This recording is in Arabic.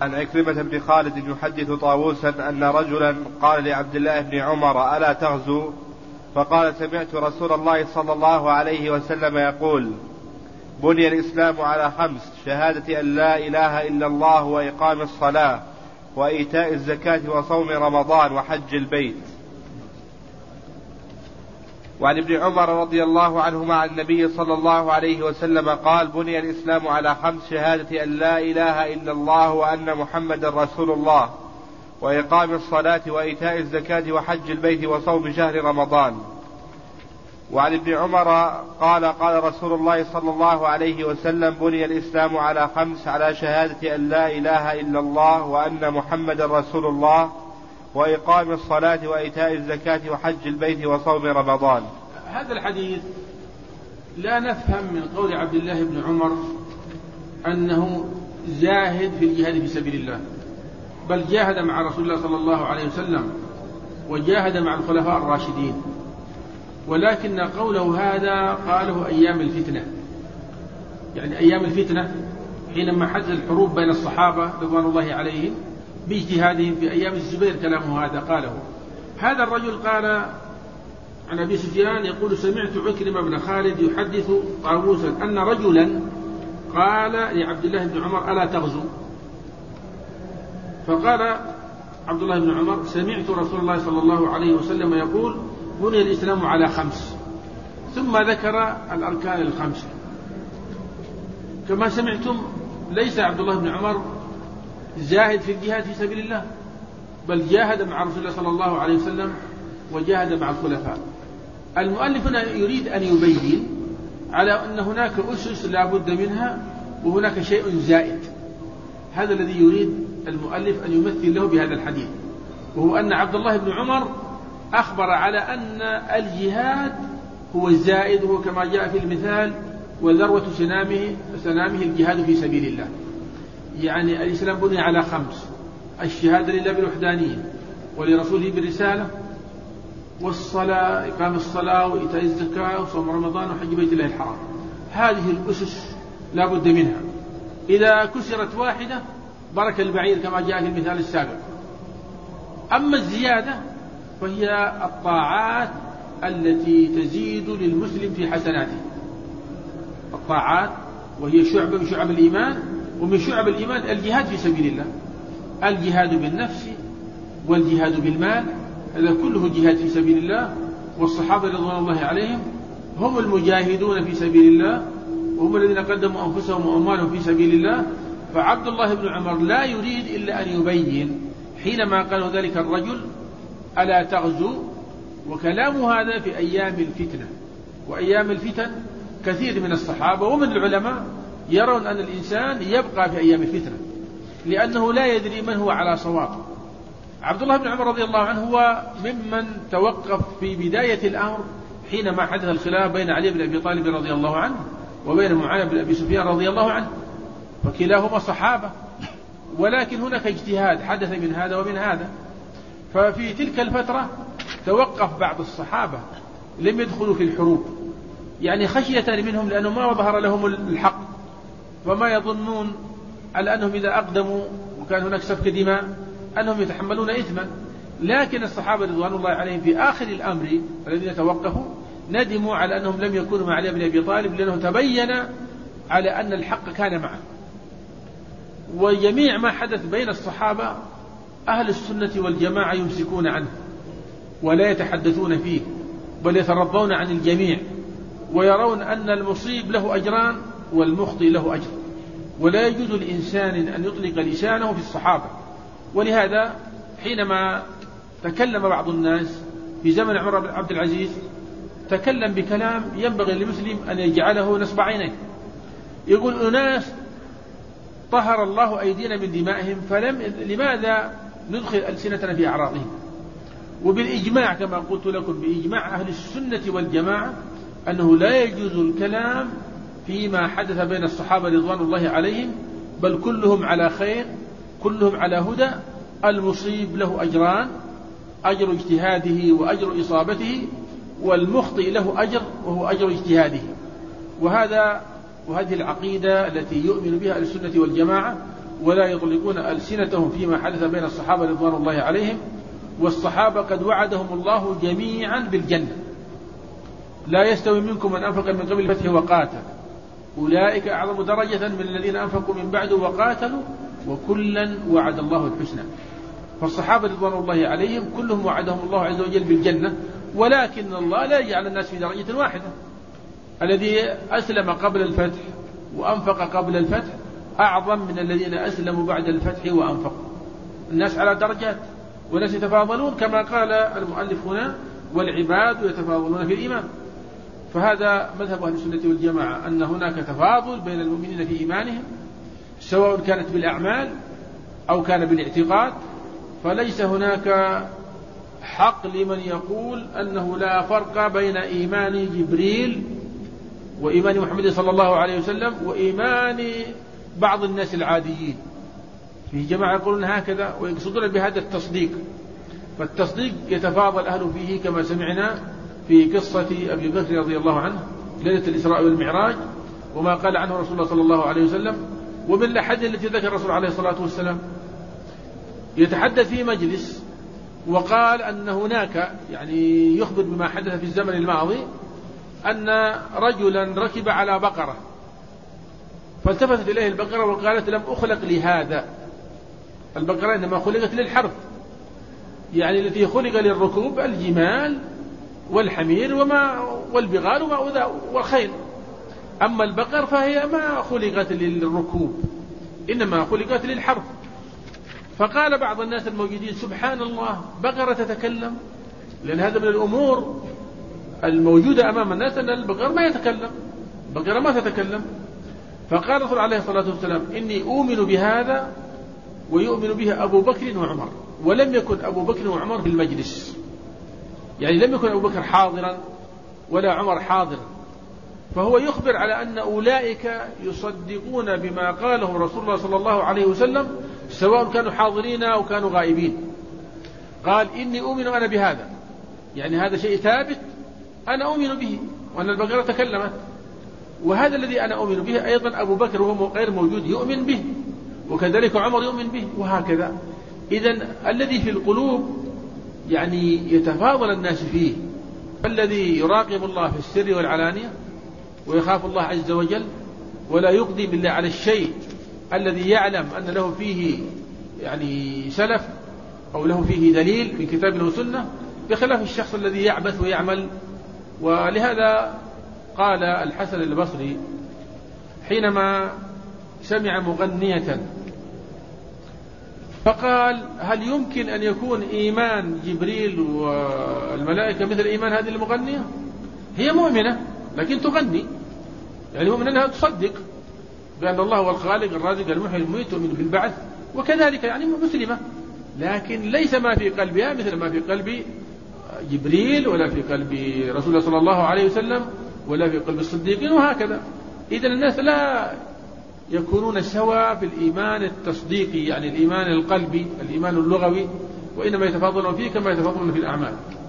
عن عكرمة بن خالد يحدث طاووسا أن رجلا قال لعبد الله بن عمر ألا تغزو؟ فقال سمعت رسول الله صلى الله عليه وسلم يقول بني الإسلام على 5: شهادة أن لا إله إلا الله وإقام الصلاة وإيتاء الزكاة وصوم رمضان وحج البيت. وعن ابن عمر رضي الله عنهما عن النبي صلى الله عليه وسلم قال بني الإسلام على 5: شهادة أن لا إله إلا الله وأن محمد رسول الله وإقام الصلاة وإيتاء الزكاة وحج البيت وصوم شهر رمضان. وعن ابن عمر قال قال رسول الله صلى الله عليه وسلم بني الإسلام على 5: على شهادة أن لا إله إلا الله وأن محمد رسول الله وإقام الصلاة وإيتاء الزكاة وحج البيت وصوم رمضان. هذا الحديث لا نفهم من قول عبد الله بن عمر أنه زاهد في الجهاد في سبيل الله، بل جاهد مع رسول الله صلى الله عليه وسلم وجاهد مع الخلفاء الراشدين، ولكن قوله هذا قاله أيام الفتنة، يعني أيام الفتنة حينما حدث الحروب بين الصحابة رضوان الله عليهم باجتهادهم في أيام الزبير كلامه هذا قاله. هذا الرجل قال عن أبي سفيان يقول سمعت عكرمة بن خالد يحدث طاووسا أن رجلا قال لعبد الله بن عمر ألا تغزو؟ فقال عبد الله بن عمر سمعت رسول الله صلى الله عليه وسلم يقول بني الإسلام على 5، ثم ذكر الأركان 5. كما سمعتم ليس عبد الله بن عمر زاهد في الجهاد في سبيل الله، بل جاهد مع رسول الله صلى الله عليه وسلم وجاهد مع الخلفاء. المؤلف هنا يريد أن يبين على أن هناك أسس لا بد منها وهناك شيء زائد. هذا الذي يريد المؤلف أن يمثل له بهذا الحديث، وهو أن عبد الله بن عمر أخبر على أن الجهاد هو الزائد، وهو كما جاء في المثال وذروة سنامه الجهاد في سبيل الله. يعني الإسلام بني على 5: الشهادة لله بالوحدانية ولرسوله بالرسالة، والصلاة إقام الصلاة وإيتاء الزكاة وصوم رمضان وحج بيت الله الحرام. هذه الأسس لا بد منها، إذا كسرت واحدة برك البعير كما جاء في المثال السابق. أما الزيادة فهي الطاعات التي تزيد للمسلم في حسناته، الطاعات وهي شعب من شعب الإيمان، ومن شعب الإيمان الجهاد في سبيل الله، الجهاد بالنفس والجهاد بالمال، هذا كله جهاد في سبيل الله. والصحابة رضوان الله عليهم هم المجاهدون في سبيل الله، وهم الذين قدموا أنفسهم وأموالهم في سبيل الله. فعبد الله بن عمر لا يريد إلا أن يبين حينما قال ذلك الرجل ألا تغزو، وكلام هذا في أيام الفتنة، وأيام الفتن كثير من الصحابة ومن العلماء يرون أن الإنسان يبقى في أيام الفتنة لأنه لا يدري من هو على صواب. عبد الله بن عمر رضي الله عنه هو ممن توقف في بداية الأمر حينما حدث الخلاف بين علي بن أبي طالب رضي الله عنه وبين معاوية بن أبي سفيان رضي الله عنه، فكلاهما صحابة، ولكن هناك اجتهاد حدث من هذا ومن هذا. ففي تلك الفترة توقف بعض الصحابة لم يدخلوا في الحروب، يعني خشية منهم لأنه ما ظهر لهم الحق، فما يظنون على أنهم إذا أقدموا وكان هناك سفك دماء أنهم يتحملون إثما. لكن الصحابة رضوان الله عليهم في آخر الأمر الذين توقفوا ندموا على أنهم لم يكونوا مع علي بن أبي طالب، لأنه تبين على أن الحق كان معه. وجميع ما حدث بين الصحابة أهل السنة والجماعة يمسكون عنه ولا يتحدثون فيه، بل يترضون عن الجميع، ويرون أن المصيب له أجران والمخطئ له أجر، ولا يجوز لإنسان أن يطلق لسانه في الصحابة. ولهذا حينما تكلم بعض الناس في زمن عمر بن عبد العزيز تكلم بكلام ينبغي للمسلم أن يجعله نصب عينيه، يقول أناس طهر الله أيدينا من دمائهم لماذا ندخل ألسنتنا في أعراضهم؟ وبالإجماع كما قلت لكم بإجماع أهل السنة والجماعة أنه لا يجوز الكلام فيما حدث بين الصحابة رضوان الله عليهم، بل كلهم على خير، كلهم على هدى. المصيب له أجران: أجر اجتهاده وأجر إصابته، والمخطئ له أجر وهو أجر اجتهاده. وهذه العقيدة التي يؤمن بها أهل السنة والجماعة، ولا يطلقون ألسنتهم فيما حدث بين الصحابة رضوان الله عليهم، والصحابة قد وعدهم الله جميعا بالجنة. لا يستوي منكم من أنفق من قبل الفتح وقاتل أولئك أعظم درجة من الذين أنفقوا من بعد وقاتلوا وكلا وعد الله الحسنى. فالصحابة رضوان الله عليهم كلهم وعدهم الله عز وجل بالجنة، ولكن الله لا يجعل الناس في درجة واحدة. الذي أسلم قبل الفتح وأنفق قبل الفتح أعظم من الذين أسلموا بعد الفتح وأنفقوا. الناس على درجات، والناس يتفاضلون كما قال المؤلف هنا: والعباد يتفاضلون في الإيمان. فهذا مذهب أهل السنة والجماعة، أن هناك تفاضل بين المؤمنين في إيمانهم، سواء كانت بالأعمال أو كان بالاعتقاد. فليس هناك حق لمن يقول أنه لا فرق بين إيمان جبريل وإيمان محمد صلى الله عليه وسلم وإيمان بعض الناس العاديين. في جماعة يقولون هكذا ويقصدون بهذا التصديق. فالتصديق يتفاضل أهله فيه كما سمعنا في قصة أبي بكر رضي الله عنه ليلة الإسراء والمعراج، وما قال عنه رسول الله صلى الله عليه وسلم. ومن الأحاديث التي ذكر الرسول عليه الصلاة والسلام يتحدث في مجلس وقال أن هناك، يعني يخبر بما حدث في الزمن الماضي، أن رجلا ركب على بقرة فالتفتت إليه البقرة وقالت: لم أخلق لهذا. البقرة إنما خلقت للحرث، يعني التي خلق للركوب الجمال والحمير والبغال والخيل. أما البقر فهي ما خلقت للركوب، إنما خلقت للحرث. فقال بعض الناس الموجودين: سبحان الله، بقرة تتكلم؟ لأن هذا من الأمور الموجودة أمام الناس، أن البقر ما يتكلم، البقرة ما تتكلم. فقال الرسول عليه الصلاة والسلام: إني أؤمن بهذا ويؤمن به أبو بكر وعمر. ولم يكن أبو بكر وعمر في المجلس، يعني لم يكن أبو بكر حاضرا ولا عمر حاضرا. فهو يخبر على أن أولئك يصدقون بما قاله رسول الله صلى الله عليه وسلم، سواء كانوا حاضرين أو كانوا غائبين. قال: إني أؤمن أنا بهذا، يعني هذا شيء ثابت أنا أؤمن به، وأن البقرة تكلمت. وهذا الذي أنا أؤمن به أيضا أبو بكر وهو غير موجود يؤمن به، وكذلك عمر يؤمن به، وهكذا. إذن الذي في القلوب يعني يتفاضل الناس فيه. الذي يراقب الله في السر والعلانية ويخاف الله عز وجل ولا يقضي بالله على الشيء الذي يعلم أن له فيه يعني سلف أو له فيه دليل من كتاب وسنة، بخلاف الشخص الذي يعبث ويعمل. ولهذا قال الحسن البصري حينما سمع مغنية فقال: هل يمكن أن يكون إيمان جبريل والملائكة مثل إيمان هذه المغنية؟ هي مؤمنة لكن تغني، يعني مؤمنة أنها تصدق بأن الله هو الخالق الرازق المحيي المميت، تؤمن بالبعث، وكذلك يعني مسلمة، لكن ليس ما في قلبها مثل ما في قلب جبريل ولا في قلب رسول الله صلى الله عليه وسلم ولا في قلب الصديقين، وهكذا. إذن الناس لا يكونون سوا في الإيمان التصديقي، يعني الإيمان القلبي، الإيمان اللغوي، وإنما يتفاضلون فيه كما يتفاضلون في الأعمال.